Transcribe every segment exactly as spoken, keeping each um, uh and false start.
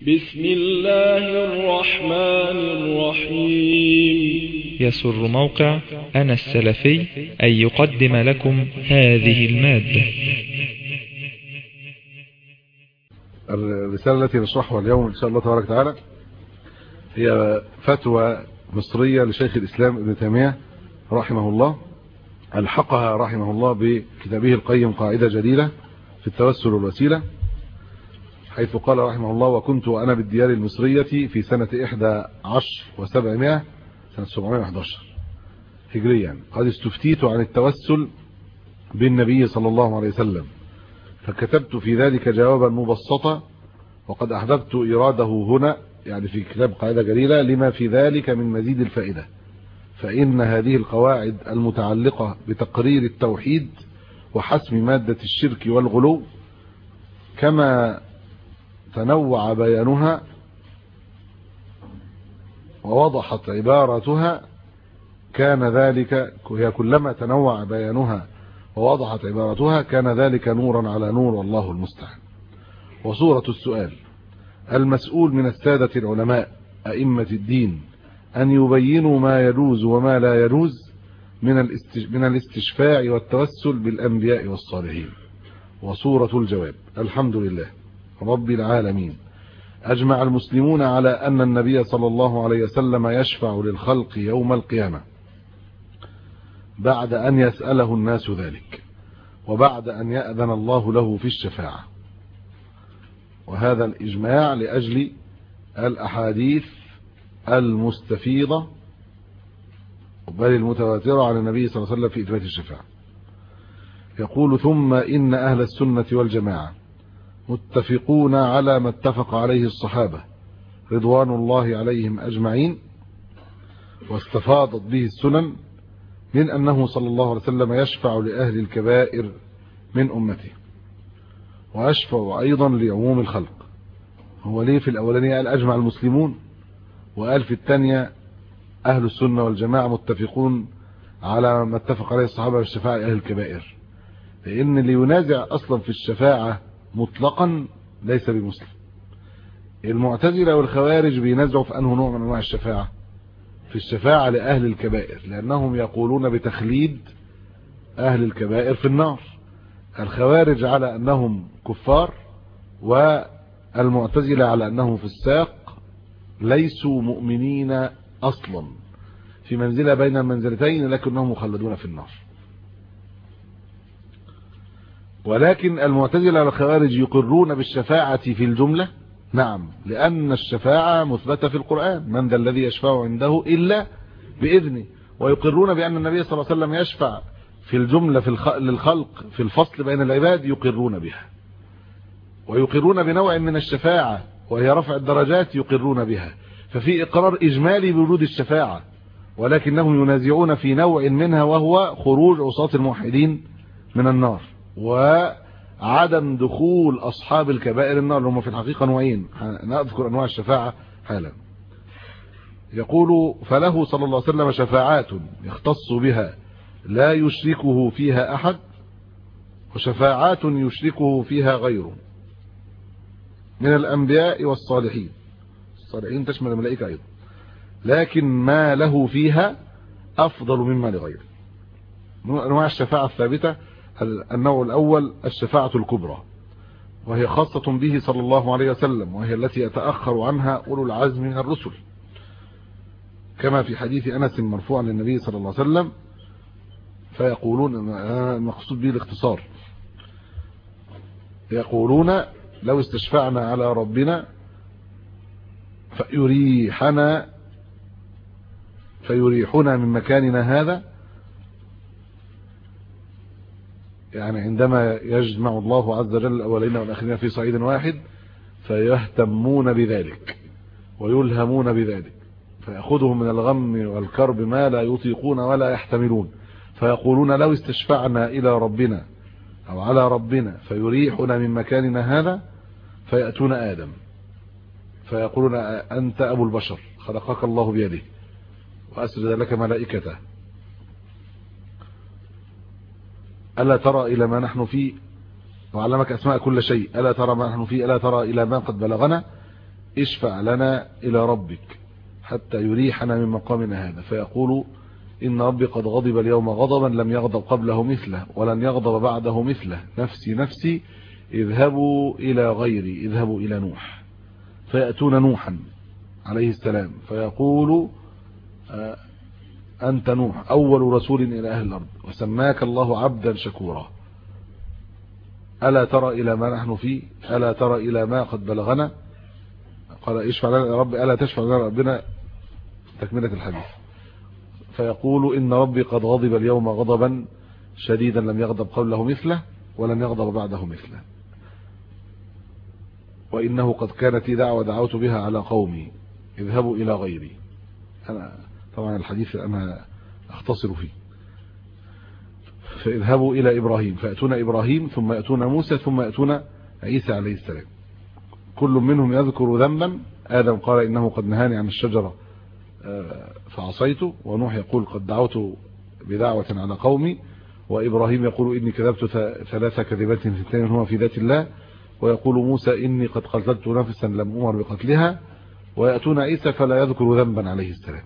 بسم الله الرحمن الرحيم. يسر موقع أنا السلفي أن يقدم لكم هذه المادة. الرسالة التي نشرحها اليوم إن شاء الله تبارك وتعالى هي فتوى مصرية لشيخ الإسلام ابن تيمية رحمه الله، ألحقها رحمه الله بكتابه القيم قاعدة جديدة في التوسل والوسيلة، حيث قال رحمه الله: وكنت أنا بالديار المصرية في سنة إحدى عشر وسبعمائة سنة سبعمائة وأحد عشر هجريا قد استفتيت عن التوسل بالنبي صلى الله عليه وسلم، فكتبت في ذلك جوابا مبسطا، وقد أحببت إراده هنا يعني في كتاب قاعدة جليلة لما في ذلك من مزيد الفائدة، فإن هذه القواعد المتعلقة بتقرير التوحيد وحسم مادة الشرك والغلو كما تنوع بيانها ووضحت عبارتها كان ذلك هي كلما تنوع بيانها ووضحت عبارتها كان ذلك نورا على نور والله المستعان. وصورة السؤال: المسؤول من السادة العلماء أئمة الدين أن يبينوا ما يجوز وما لا يجوز من الاستشفاع والتوسل بالأنبياء والصالحين. وصورة الجواب: الحمد لله رب العالمين، أجمع المسلمون على أن النبي صلى الله عليه وسلم يشفع للخلق يوم القيامة بعد أن يسأله الناس ذلك وبعد أن يأذن الله له في الشفاعة، وهذا الإجماع لأجل الأحاديث المستفيضة بل المتواترة عن النبي صلى الله عليه وسلم في إثبات الشفاعة. يقول: ثم إن أهل السنة والجماعة متفقون على ما اتفق عليه الصحابة رضوان الله عليهم أجمعين واستفاضت به السنن من أنه صلى الله عليه وسلم يشفع لأهل الكبائر من أمته، ويشفع أيضا لعموم الخلق. هو ليه في الأولانية قال أجمع المسلمون وقال في الثانية أهل السنة والجماعة متفقون على ما اتفق عليه الصحابة بالشفاعة لأهل الكبائر؟ لأن اللي ينازع أصلا في الشفاعة مطلقا ليس بمسلم. المعتزلة والخوارج بينازعوا في أنه نوع من أنواع الشفاعة، في الشفاعة لأهل الكبائر، لأنهم يقولون بتخليد أهل الكبائر في النار. الخوارج على أنهم كفار والمعتزلة على أنهم فساق ليسوا مؤمنين أصلا، في منزلة بين المنزلتين لكنهم مخلدون في النار. ولكن المعتزلة والخوارج يقرون بالشفاعة في الجملة، نعم، لأن الشفاعة مثبتة في القرآن: من ذا الذي يشفع عنده إلا بإذنه. ويقرون بأن النبي صلى الله عليه وسلم يشفع في الجملة في الخ... للخلق في الفصل بين العباد، يقرون بها. ويقرون بنوع من الشفاعة وهي رفع الدرجات، يقرون بها. ففي إقرار إجمالي بوجود الشفاعة، ولكنهم ينازعون في نوع منها وهو خروج عصاة الموحدين من النار وعدم دخول أصحاب الكبائر النار، هم في الحقيقة نوعين، نذكر أنواع الشفاعة حالا. يقول: فله صلى الله عليه وسلم شفاعات يختص بها لا يشركه فيها أحد، وشفاعات يشركه فيها غيره من الأنبياء والصالحين. الصالحين تشمل الملائكة أيضا، لكن ما له فيها أفضل مما لغيره. أنواع الشفاعة الثابتة: النوع الأول الشفاعة الكبرى، وهي خاصة به صلى الله عليه وسلم، وهي التي يتأخر عنها أولو العزم من الرسل، كما في حديث أنس مرفوعا للنبي صلى الله عليه وسلم، فيقولون، المقصود به الاختصار، يقولون: لو استشفعنا على ربنا فيريحنا فيريحنا من مكاننا هذا، يعني عندما يجمع الله عز وجل الأولين والآخرين في صعيد واحد فيهتمون بذلك ويلهمون بذلك، فيأخذهم من الغم والكرب ما لا يطيقون ولا يحتملون، فيقولون: لو استشفعنا إلى ربنا أو على ربنا فيريحنا من مكاننا هذا، فيأتون آدم فيقولون: أنت أبو البشر، خلقك الله بيده وأسجد لك ملائكته، ألا ترى إلى ما نحن فيه وعلمك أسماء كل شيء، ألا ترى ما نحن فيه، ألا ترى إلى ما قد بلغنا. اشفع لنا إلى ربك حتى يريحنا من مقامنا هذا، فيقول إن ربي قد غضب اليوم غضبا لم يغضب قبله مثله ولن يغضب بعده مثله، نفسي نفسي اذهبوا إلى غيري، اذهبوا إلى نوح. فيأتون نوحا عليه السلام فيقول أنت نوح أول رسول إلى أهل الأرض وسماك الله عبدا شكورا، ألا ترى إلى ما نحن فيه، ألا ترى إلى ما قد بلغنا. قال اشفع لنا يا رب، ألا تشفع لنا ربنا، تكملة الحديث. فيقول إن ربي قد غضب اليوم غضبا شديدا لم يغضب قبله مثله ولن يغضب بعده مثله، وإنه قد كانت لي دعوة دعوت بها على قومي اذهبوا إلى غيري. أنا طبعا الحديث أنا أختصر فيه. فاذهبوا إلى إبراهيم، فيأتون إبراهيم ثم يأتون موسى ثم يأتون عيسى عليه السلام، كل منهم يذكر ذنبا. آدم قال إنه قد نهاني عن الشجرة فعصيته، ونوح يقول قد دعوت بدعوة على قومي، وإبراهيم يقول إني كذبت ثلاث كذبات اثنتين هما في ذات الله، ويقول موسى إني قد قتلت نفسا لم أمر بقتلها، ويأتون عيسى فلا يذكر ذنبا عليه السلام،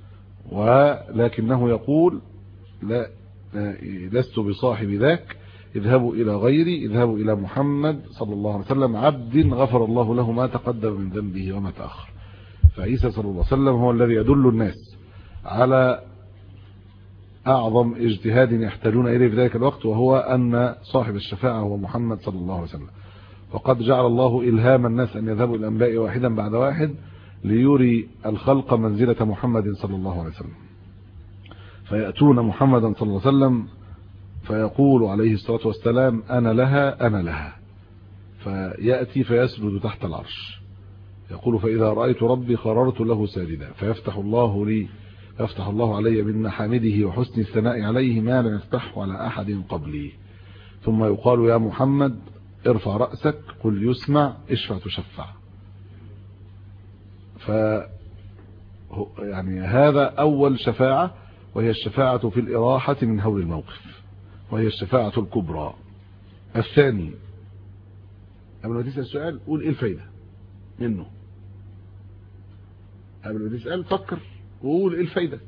ولكنه يقول لا لست بصاحب ذاك، اذهبوا إلى غيري، اذهبوا إلى محمد صلى الله عليه وسلم عبد غفر الله له ما تقدم من ذنبه وما تأخر. فعيسى صلى الله عليه وسلم هو الذي يدل الناس على أعظم اجتهاد يحتاجون إليه في ذلك الوقت، وهو أن صاحب الشفاعة هو محمد صلى الله عليه وسلم. وقد جعل الله إلهام الناس أن يذهبوا إلى الأنبياء واحدا بعد واحد ليري الخلق منزلة محمد صلى الله عليه وسلم. فيأتون محمدا صلى الله عليه وسلم فيقول عليه الصلاة والسلام أنا لها أنا لها، فيأتي فيسجد تحت العرش يقول فإذا رأيت ربي قررت له ساجدا، فيفتح الله لي يفتح الله علي من محامده وحسن الثناء عليه ما لم يفتحه على أحد قبلي، ثم يقال يا محمد ارفع رأسك قل يسمع اشفع تشفع. ف يعني هذا أول شفاعة، وهي الشفاعة في الإراحة من هول الموقف، وهي الشفاعة الكبرى. الثاني قبل ما تسأل السؤال قول ايه الفايدة منه، قبل ما تسأل فكر وقول ايه الفايدة.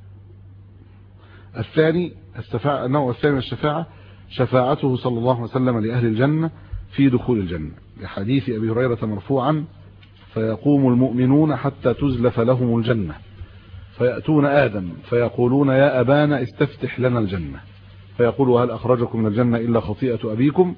الثاني الشفاعة، النوع الثاني من الشفاعة شفاعته صلى الله عليه وسلم لأهل الجنة في دخول الجنة، لحديث أبي هريرة مرفوعا فيقوم المؤمنون حتى تزلف لهم الجنة فيأتون آدم فيقولون يا أبانا استفتح لنا الجنة، فيقول هل أخرجكم من الجنة إلا خطيئة أبيكم.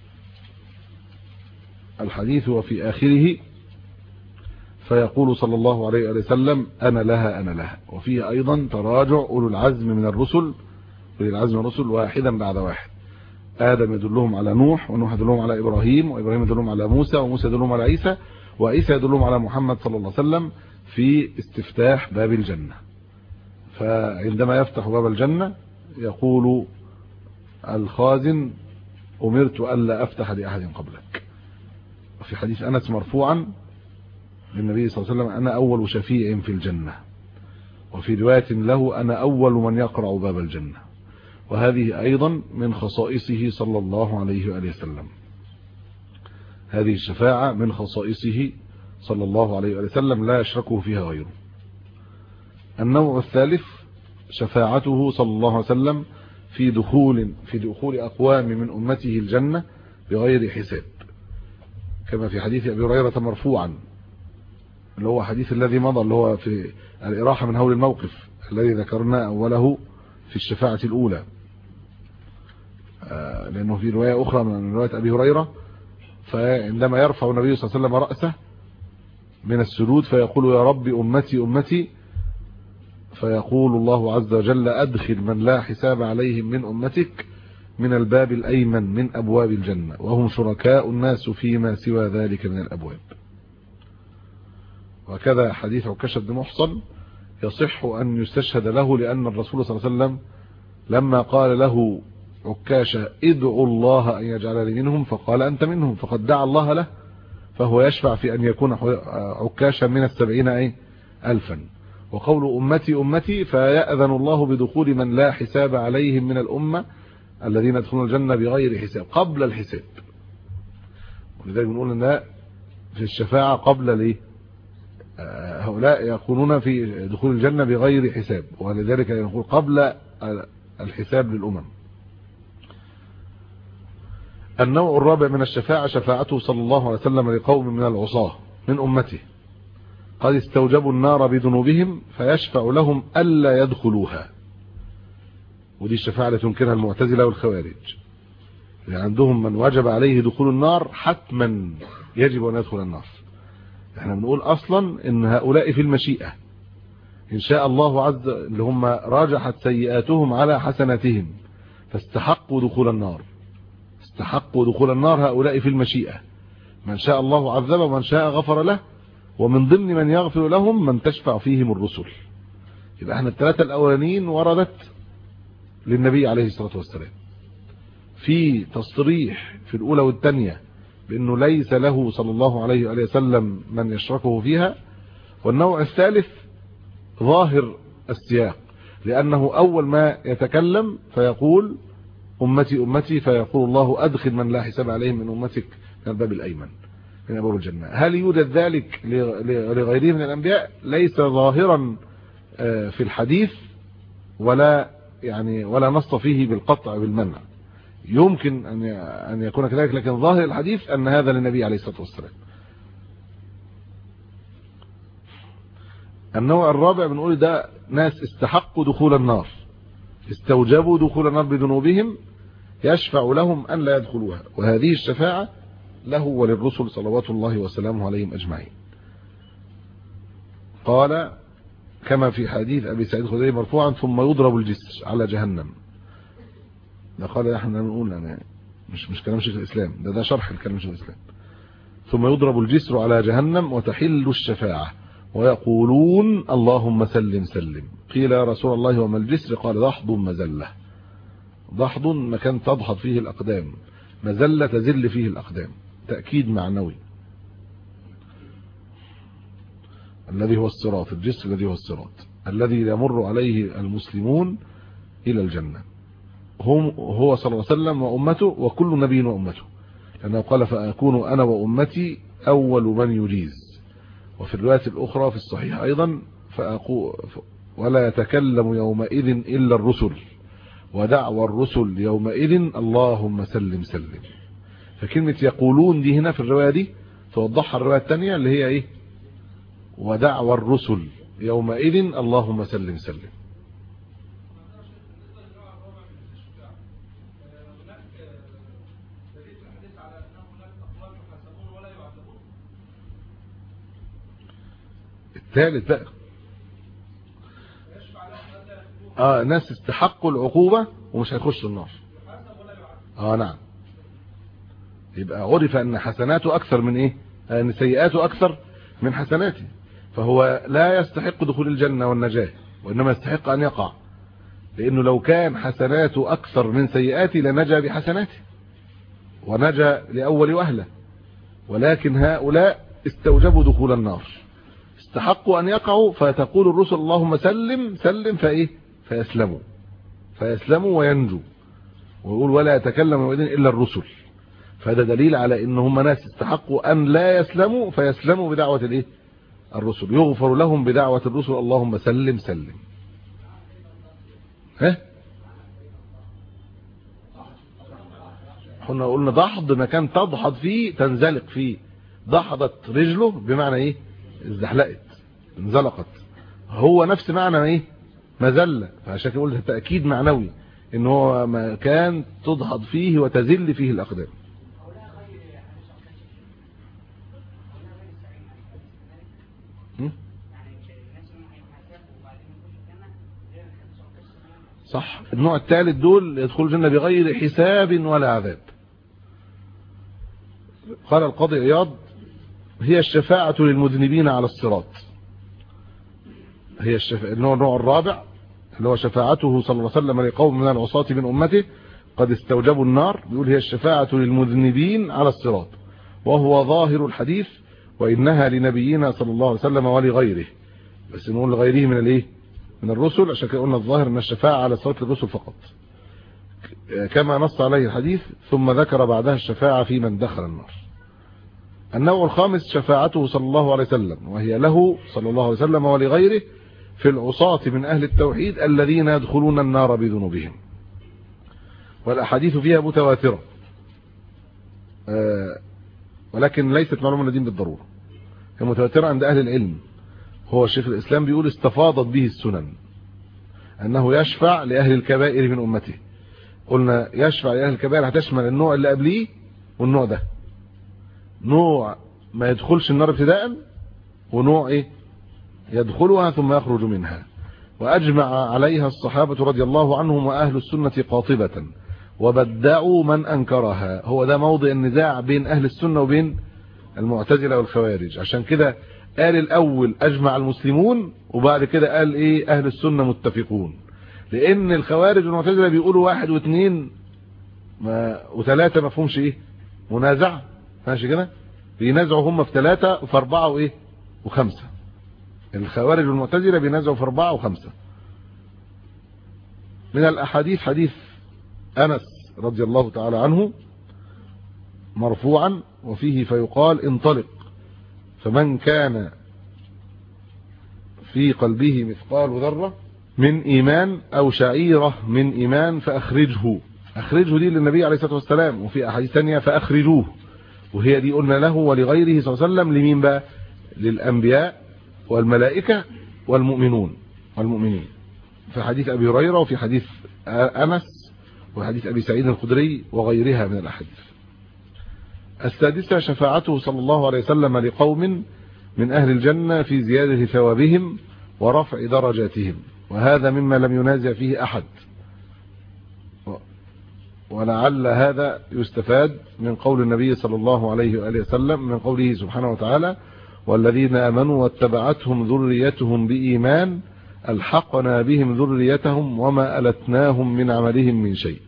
الحديث وفي آخره فيقول صلى الله عليه وسلم أنا لها أنا لها. وفيه أيضا تراجع أولو العزم من الرسل، أولي العزم من الرسل واحدا بعد واحد، آدم يدلهم على نوح، ونوح يدلهم على إبراهيم، وإبراهيم يدلهم على موسى، وموسى يدلهم على عيسى، وعيسى يدلهم على محمد صلى الله عليه وسلم في استفتاح باب الجنة. فعندما يفتح باب الجنة يقول الخازن أمرت ألا أفتح لأحد قبلك. وفي حديث أنس مرفوعا للنبي صلى الله عليه وسلم أنا أول شفيع في الجنة، وفي رواية له أنا أول من يقرع باب الجنة. وهذه أيضا من خصائصه صلى الله عليه وآله وسلم، هذه الشفاعة من خصائصه صلى الله عليه وآله وسلم لا يشركه فيها غيره. النوع الثالث شفاعته صلى الله عليه وسلم في دخول في دخول أقوام من أمته الجنة بغير حساب، كما في حديث أبي هريرة مرفوعا اللي هو حديث الذي مضى، اللي هو في الإراحة من هول الموقف الذي ذكرنا أوله في الشفاعة الأولى، لأنه في رواية أخرى من رواية أبي هريرة فعندما يرفع النبي صلى الله عليه وسلم رأسه من السجود فيقول يا رب أمتي أمتي، فيقول الله عز وجل أدخل من لا حساب عليهم من أمتك من الباب الأيمن من أبواب الجنة وهم شركاء الناس فيما سوى ذلك من الأبواب. وكذا حديث عكاشة بن محصن يصح أن يستشهد له، لأن الرسول صلى الله عليه وسلم لما قال له عكاشة ادعو الله أن يجعلني منهم فقال أنت منهم، فقد دعا الله له، فهو يشفع في أن يكون عكاشة من السبعين أي ألفا. وقول أمتي أمتي فيأذن الله بدخول من لا حساب عليهم من الأمة الذين يدخلون الجنة بغير حساب قبل الحساب. ولذلك بنقول أن في الشفاعة قبل ليه هؤلاء يكونون في دخول الجنة بغير حساب، ولذلك يقول قبل الحساب للأمم. النوع الرابع من الشفاعة شفاعته صلى الله عليه وسلم لقوم من العصاة من أمته قد استوجبوا النار بذنوبهم فيشفع لهم ألا يدخلوها. ودي الشفاعة التي تنكرها المعتزلة والخوارج، يعني عندهم من وجب عليه دخول النار حتما يجب أن يدخل النار. احنا بنقول أصلا إن هؤلاء في المشيئة إن شاء الله عز اللي هم راجحت سيئاتهم على حسناتهم فاستحقوا دخول النار. استحقوا دخول النار هؤلاء في المشيئة، من شاء الله عذبه ومن شاء غفر له، ومن ضمن من يغفر لهم من تشفع فيهم الرسل. يبقى احنا الثلاثة الأولانيين وردت للنبي عليه الصلاة والسلام في تصريح في الأولى والثانية بأنه ليس له صلى الله عليه وآله وسلم من يشركه فيها. والنوع الثالث ظاهر السياق، لأنه أول ما يتكلم فيقول أمتي أمتي فيقول الله أدخل من لا حساب عليهم من أمتك من الباب الأيمن من أبواب الجنة. هل يوجد ذلك لغيره من الأنبياء؟ ليس ظاهرا في الحديث ولا يعني ولا نص فيه بالقطع بالمنع، يمكن أن أن يكون كذلك، لكن ظاهر الحديث أن هذا للنبي عليه الصلاة والسلام. النوع الرابع بنقول ده ناس استحقوا دخول النار، استوجبوا دخول النار بذنوبهم يشفع لهم أن لا يدخلوها، وهذه الشفاعة له وللرسل صلوات الله وسلامه عليهم أجمعين. قال كما في حديث أبي سعيد الخدري مرفوعا ثم يضرب الجسر على جهنم. ده قال احنا بنقول أنا مش مش كلام شيخ الإسلام، ده ده شرح الكلام شيخ الإسلام. ثم يضرب الجسر على جهنم وتحل الشفاعة ويقولون اللهم سلم سلم. قيل يا رسول الله وما الجسر؟ قال ضحض مزلة. ضحض مكان تضحض فيه الأقدام، مزلة تزل فيه الأقدام، تأكيد معنوي. الذي هو الصراط، الجسر الذي هو الصراط الذي يمر عليه المسلمون إلى الجنة، هم هو صلى الله عليه وسلم وأمته وكل نبي وأمته، لأنه قال فأكون أنا وأمتي أول من يجيز. وفي الرواية الأخرى في الصحيح أيضا فأقول ولا يتكلم يومئذ إلا الرسل ودعوى الرسل يومئذ اللهم سلم سلم. فكلمة يقولون دي هنا في الرواية دي توضحها الرواية الثانية اللي هي ايه؟ ودعوى الرسل يومئذ اللهم سلم سلم. الثالث بقى اه ناس استحقوا العقوبة ومش هيخشوا النار. اه نعم، يبقى عرف ان حسناته اكثر من ايه؟ ان سيئاته اكثر من حسناته، فهو لا يستحق دخول الجنة والنجاة، وانما يستحق ان يقع، لانه لو كان حسناته اكثر من سيئاته لنجا بحسناته ونجا لاول واهله. ولكن هؤلاء استوجبوا دخول النار، استحقوا ان يقعوا، فتقول الرسل اللهم سلم سلم فايه؟ فيسلموا فيسلموا وينجوا. ويقول ولا يتكلم يومئذ الا الرسل، فهذا دليل على ان هم ناس استحقوا ان لا يسلموا فيسلموا بدعوة الايه؟ الرسل، يغفر لهم بدعوة الرسل اللهم سلم سلم. ها احنا قلنا ضحض مكان تضحض فيه تنزلق فيه، ضحضت رجله بمعنى ايه؟ ازدحلقت انزلقت، هو نفس معنى ايه؟ مزلة. فعشان كده قلت تأكيد معنوي ان هو مكان تضحض فيه وتزل فيه الاقدام. صح. النوع الثالث دول يدخلوا الجنة بغير حساب ولا عذاب. قال القاضي عياض هي الشفاعة للمذنبين على الصراط. هي الشفاعة النوع الرابع اللي هو شفاعته صلى الله عليه وسلم لقوم من العصاة من أمته قد استوجبوا النار، بيقول هي الشفاعة للمذنبين على الصراط، وهو ظاهر الحديث وإنها لنبينا صلى الله عليه وسلم ولغيره، بس نقول لغيره من الايه؟ من الرسل، عشان كده قلنا الظاهر ان الشفاعة على الصراط للرسل فقط، كما نص عليه الحديث ثم ذكر بعدها الشفاعة في من دخل النار. النوع الخامس شفاعته صلى الله عليه وسلم، وهي له صلى الله عليه وسلم ولغيره في العصاة من أهل التوحيد الذين يدخلون النار بذنوبهم، والأحاديث فيها متواترة آه ولكن ليست معلومة لدين بالضرورة، هي متواترة عند أهل العلم. هو الشيخ الإسلام بيقول استفاضت به السنن أنه يشفع لأهل الكبائر من أمته. قلنا يشفع لأهل الكبائر هتشمل النوع اللي قبليه والنوع ده، نوع ما يدخلش النار ابتداء، ونوع ايه يدخلها ثم يخرج منها. وأجمع عليها الصحابة رضي الله عنهم وأهل السنة قاطبة، وبدعوا من أنكرها. هو ده موضع النزاع بين أهل السنة وبين المعتزلة والخوارج. عشان كده قال الأول أجمع المسلمون، وبعد كده قال إيه أهل السنة متفقون، لأن الخوارج والمعتزلة بيقولوا واحد واثنين ما وثلاثة ما فهمش إيه منازع، ماشي كده، بينازعوا هم في ثلاثة وفي أربعة وإيه وخمسة. الخوارج والمعتزلة بينازعوا في أربعة وخمسة. من الأحاديث حديث أنس رضي الله تعالى عنه مرفوعا وفيه فيقال انطلق فمن كان في قلبه مثقال ذرة من إيمان أو شعيرة من إيمان فأخرجه. أخرجه دي للنبي عليه الصلاة والسلام، وفي أحاديث ثانية فأخرجوه، وهي دي قلنا له ولغيره صلى الله عليه وسلم. لمين بقى؟ للأنبياء والملائكة والمؤمنون والمؤمنين، في حديث أبي هريرة وفي حديث أنس وحديث أبي سعيد الخدري وغيرها من الأحاديث. السادسة شفاعته صلى الله عليه وسلم لقوم من أهل الجنة في زيادة ثوابهم ورفع درجاتهم، وهذا مما لم ينازع فيه أحد، ولعل هذا يستفاد من قول النبي صلى الله عليه وآله وسلم من قوله سبحانه وتعالى والذين آمنوا واتبعتهم ذريتهم بإيمان ألحقنا بهم ذريتهم وما ألتناهم من عملهم من شيء.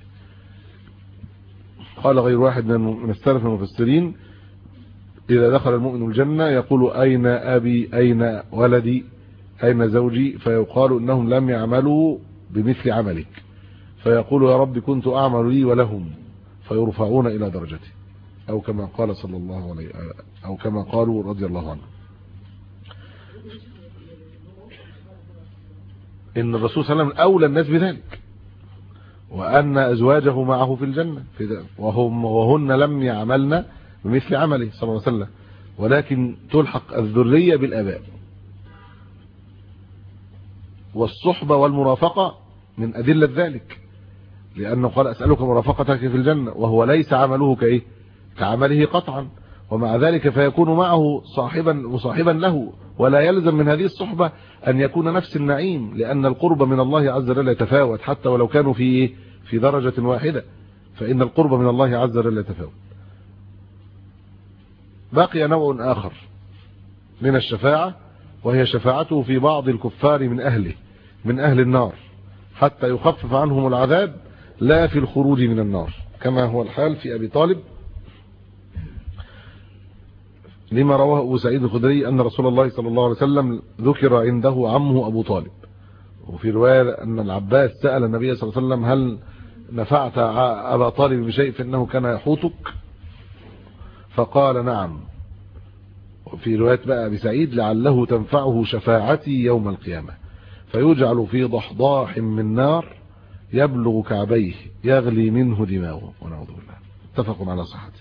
قال غير واحد من السلف المفسرين إذا دخل المؤمن الجنة يقول أين أبي أين ولدي أين زوجي، فيقال إنهم لم يعملوا بمثل عملك، فيقول يا رب كنت أعمل لي ولهم، فيرفعون إلى درجتي، أو كما قال صلى الله عليه أو كما قالوا رضي الله عنه. إن الرسول صلى الله عليه وسلم أولى الناس بذلك، وأن أزواجه معه في الجنة في وهم وهن لم يعملن بمثل عمله صلى الله عليه وسلم، ولكن تلحق الذرية بالآباء. والصحبة والمرافقة من أدلة ذلك، لأنه قال أسألك مرافقتك في الجنة، وهو ليس عمله كإيه كعمله قطعا، ومع ذلك فيكون معه صاحبا مصاحبا له، ولا يلزم من هذه الصحبة أن يكون نفس النعيم، لأن القرب من الله عز وجل يتفاوت حتى ولو كانوا في إيه في درجة واحدة، فإن القرب من الله عز وجل يتفاوت. بقي نوع آخر من الشفاعة، وهي شفاعته في بعض الكفار من أهله من أهل النار حتى يخفف عنهم العذاب، لا في الخروج من النار، كما هو الحال في أبي طالب، لما رواه أبو سعيد الخدري أن رسول الله صلى الله عليه وسلم ذكر عنده عمه أبو طالب. وفي رواية أن العباس سأل النبي صلى الله عليه وسلم هل نفعت أبا طالب بشيء فإنه كان يحوطك، فقال نعم. وفي رواية بقى أبي سعيد لعله تنفعه شفاعتي يوم القيامة، فيجعل في ضحضاح من نار يبلغ كعبيه يغلي منه دماغه، ونعوذ بالله. اتفق على صحته،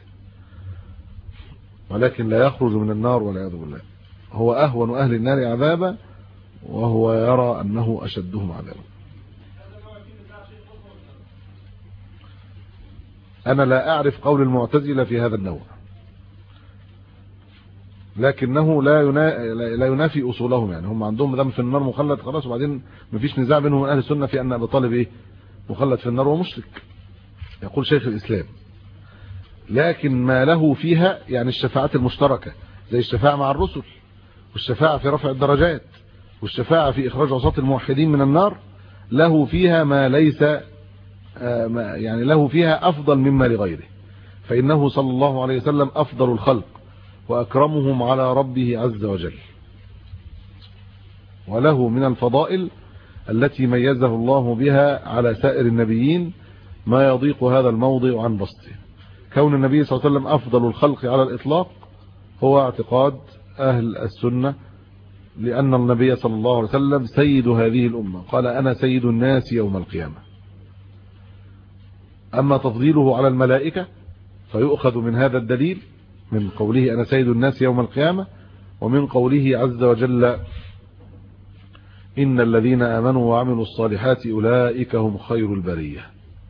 ولكن لا يخرج من النار والعياذ بالله. هو أهون أهل النار عذابا، وهو يرى أنه أشدهم عذابا. أنا لا أعرف قول المعتزلة في هذا النوع، لكنه لا لا ينافي أصولهم. يعني هم عندهم دم في النار مخلد خلاص، وبعدين مفيش نزاع بينهم من أهل السنة في أن أبي طالب إيه مخلد في النار ومشرك، يقول شيخ الإسلام. لكن ما له فيها يعني الشفاعات المشتركة زي الشفاعة مع الرسل، والشفاعة في رفع الدرجات، والشفاعة في إخراج عصاة الموحدين من النار، له فيها ما ليس يعني له فيها أفضل مما لغيره، فإنه صلى الله عليه وسلم أفضل الخلق وأكرمهم على ربه عز وجل، وله من الفضائل التي ميزه الله بها على سائر النبيين ما يضيق هذا الموضع عن بسطه. كون النبي صلى الله عليه وسلم أفضل الخلق على الإطلاق هو اعتقاد أهل السنة، لأن النبي صلى الله عليه وسلم سيد هذه الأمة، قال أنا سيد الناس يوم القيامة. أما تفضيله على الملائكة فيؤخذ من هذا الدليل، من قوله أنا سيد الناس يوم القيامة، ومن قوله عز وجل إن الذين آمنوا وعملوا الصالحات أولئك هم خير البرية.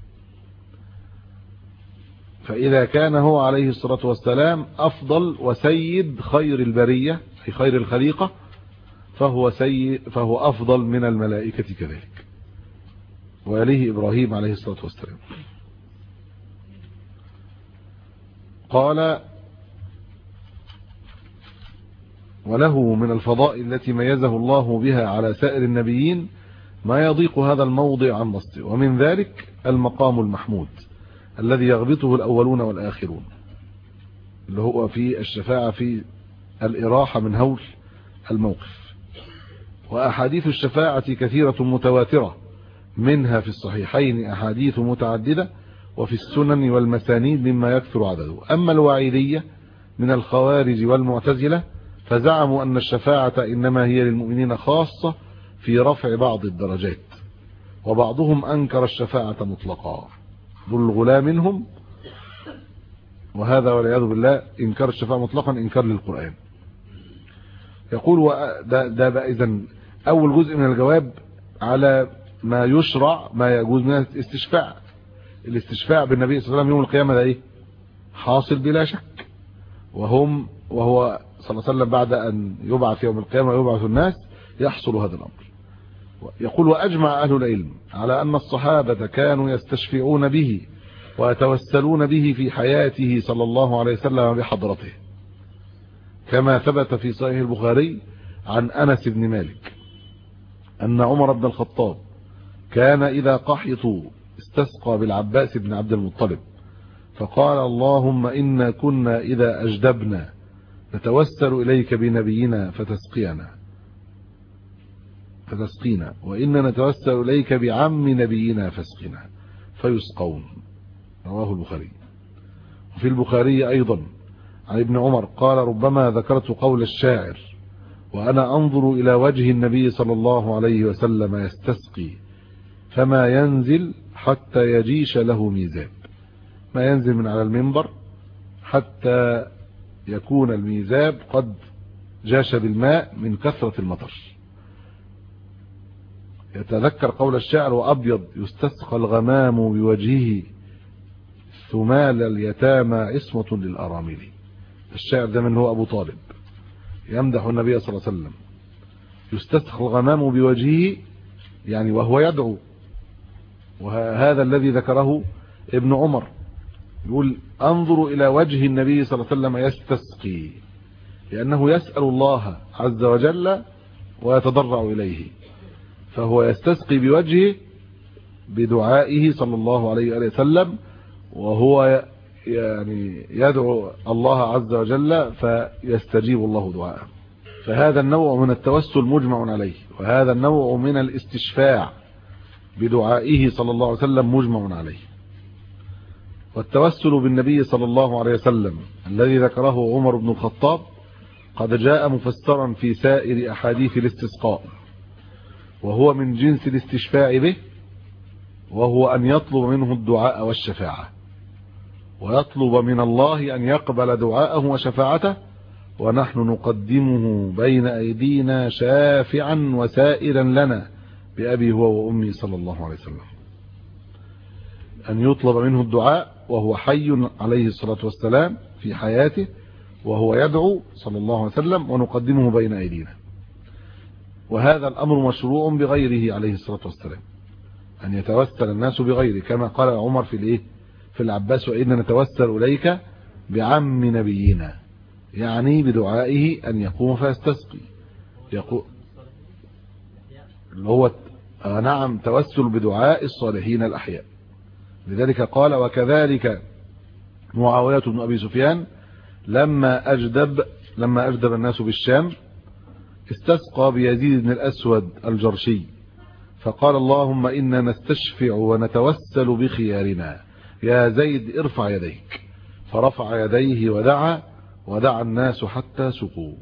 فإذا كان هو عليه الصلاة والسلام أفضل وسيد خير البرية في خير الخليقة، فهو, سيد فهو أفضل من الملائكة كذلك. ويليه إبراهيم عليه الصلاة والسلام. قال وله من الفضائل التي ميزه الله بها على سائر النبيين ما يضيق هذا الموضع عن بسطه، ومن ذلك المقام المحمود الذي يغبطه الأولون والآخرون، اللي هو في الشفاعة في الإراحة من هول الموقف. وأحاديث الشفاعة كثيرة متواترة، منها في الصحيحين أحاديث متعددة، وفي السنن والمسانيد مما يكثر عدده. أما الوعيدية من الخوارج والمعتزلة فزعموا أن الشفاعة إنما هي للمؤمنين خاصة في رفع بعض الدرجات، وبعضهم أنكر الشفاعة مطلقا، ذو الغلام منهم، وهذا والعياذ بالله إنكار الشفاعة مطلقا إنكار للقرآن. يقول ده, ده بقى إذن أول جزء من الجواب على ما يشرع ما يجوز من الاستشفاع. الاستشفاع بالنبي صلى الله عليه وسلم يوم القيامة ده إيه؟ حاصل بلا شك، وهم وهو صلى الله عليه وسلم بعد أن يبعث يوم القيامة ويبعث الناس يحصل هذا الأمر. يقول وأجمع أهل العلم على أن الصحابة كانوا يستشفعون به ويتوسلون به في حياته صلى الله عليه وسلم بحضرته، كما ثبت في صحيح البخاري عن أنس بن مالك أن عمر بن الخطاب كان إذا قحطوا استسقى بالعباس بن عبد المطلب فقال اللهم إنا كنا إذا أجدبنا نتوسل إليك بنبينا فتسقينا فتسقينا وإنا نتوسل إليك بعم نبينا فاسقنا فيسقون. رواه البخاري. وفي البخاري أيضا عن ابن عمر قال ربما ذكرت قول الشاعر وأنا أنظر إلى وجه النبي صلى الله عليه وسلم يستسقي فما ينزل حتى يجيش له ميزاب، ما ينزل من على المنبر حتى يكون الميزاب قد جاش بالماء من كثرة المطر. يتذكر قول الشاعر وأبيض يستسقى الغمام بوجهه ثمال اليتامى عصمة للأرامل. الشاعر ده من هو أبو طالب يمدح النبي صلى الله عليه وسلم. يستسقى الغمام بوجهه يعني وهو يدعو، وهذا الذي ذكره ابن عمر يقول انظر إلى وجه النبي صلى الله عليه وسلم يستسقي، لأنه يسأل الله عز وجل ويتضرع إليه، فهو يستسقي بوجهه بدعائه صلى الله عليه وسلم، وهو يعني يدعو الله عز وجل فيستجيب الله دعاءه. فهذا النوع من التوسل مجمع عليه، وهذا النوع من الاستشفاع بدعائه صلى الله عليه وسلم مجمع عليه. والتوسل بالنبي صلى الله عليه وسلم الذي ذكره عمر بن الخطاب قد جاء مفسرا في سائر أحاديث الاستسقاء، وهو من جنس الاستشفاع به، وهو أن يطلب منه الدعاء والشفاعة، ويطلب من الله أن يقبل دعاءه وشفاعته، ونحن نقدمه بين أيدينا شافعا وسائلا لنا بأبي هو وأمي صلى الله عليه وسلم. أن يطلب منه الدعاء وهو حي عليه الصلاة والسلام في حياته وهو يدعو صلى الله عليه وسلم، ونقدمه بين أيدينا. وهذا الأمر مشروع بغيره عليه الصلاة والسلام، أن يتوسل الناس بغيره، كما قال عمر في الإيه في العباس وإنا نتوسل إليك بعم نبينا، يعني بدعائه أن يقوم فيستسقي. يقول اللي هو آه نعم توسل بدعاء الصالحين الأحياء. لذلك قال وكذلك معاوية بن أبي سفيان لما أجدب لما أجدب الناس بالشام استسقى بيزيد بن الأسود الجرشي فقال اللهم إنا نستشفع ونتوسل بخيارنا يا زيد ارفع يديك، فرفع يديه ودعا ودعا الناس حتى سقوا.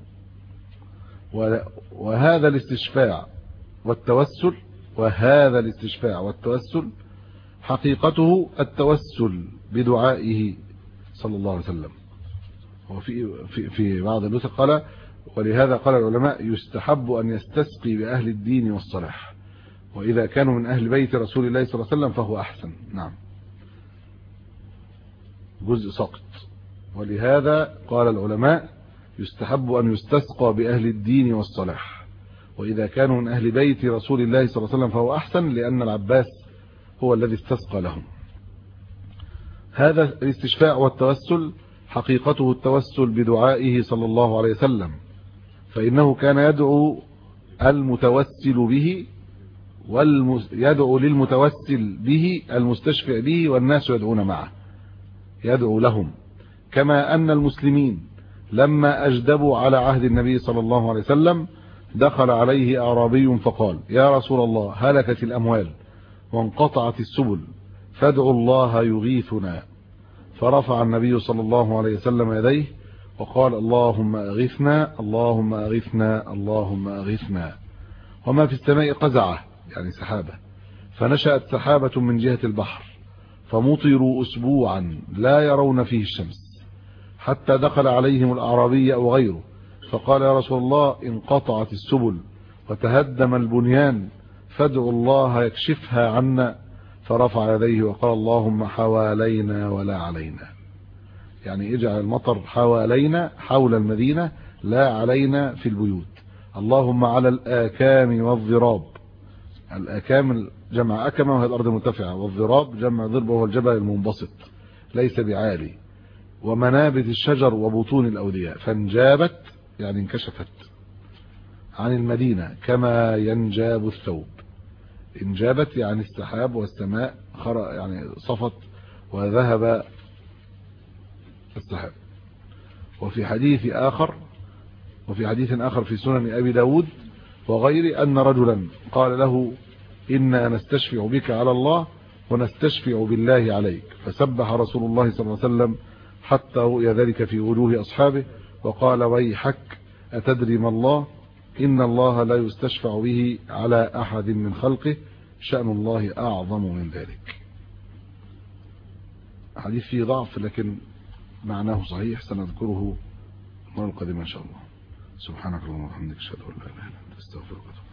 وهذا الاستشفاع والتوسل وهذا الاستشفاع والتوسل حقيقته التوسل بدعائه صلى الله عليه وسلم. وفي في في بعض النسخ قال ولهذا قال العلماء يستحب أن يستسقي بأهل الدين والصلاح، وإذا كانوا من أهل بيت رسول الله صلى الله عليه وسلم فهو أحسن. نعم، جزء سقط. ولهذا قال العلماء يستحب أن يستسقى بأهل الدين والصلاح، وإذا كانوا من أهل بيت رسول الله صلى الله عليه وسلم فهو أحسن، لأن العباس هو الذي استسقى لهم. هذا الاستشفاع والتوسل حقيقته التوسل بدعائه صلى الله عليه وسلم، فإنه كان يدعو المتوسل به ويدعو للمتوسل به المستشفع به، والناس يدعون معه، يدعو لهم. كما أن المسلمين لما أجدبوا على عهد النبي صلى الله عليه وسلم دخل عليه أعرابي فقال يا رسول الله هلكت الأموال وانقطعت السبل فادعوا الله يغيثنا. فرفع النبي صلى الله عليه وسلم يديه وقال اللهم أغثنا اللهم أغثنا اللهم أغثنا. وما في السماء قزعة يعني سحابة، فنشأت سحابة من جهة البحر فمطروا أسبوعا لا يرون فيه الشمس، حتى دخل عليهم الأعرابي أو غيره فقال يا رسول الله انقطعت السبل وتهدم البنيان فادعوا الله يكشفها عنا. فرفع يديه وقال اللهم حوالينا ولا علينا، يعني اجعل المطر حوالينا حول المدينة لا علينا في البيوت. اللهم على الآكام والضراب، الآكام جمع أكمة وهي الأرض المرتفعة، والضراب جمع ضرب وهو الجبل المنبسط ليس بعالي، ومنابت الشجر وبطون الأودية. فانجابت يعني انكشفت عن المدينة كما ينجاب الثوب. انجابت يعني السحاب والسماء يعني صفت وذهب السحاب. وفي حديث آخر وفي حديث آخر في سنن أبي داود وغيره أن رجلا قال له إنا نستشفع بك على الله ونستشفع بالله عليك، فسبح رسول الله صلى الله عليه وسلم حتى رؤي ذلك في وجوه أصحابه وقال ويحك أتدري ما الله إن الله لا يستشفع به على أحد من خلقه شأن الله أعظم من ذلك. حديث فيه ضعف لكن معناه صحيح، سنذكره المرة القادمة إن شاء الله. سبحانك اللهم وبحمدك أشهد أن لا إله إلا أنت أستغفرك.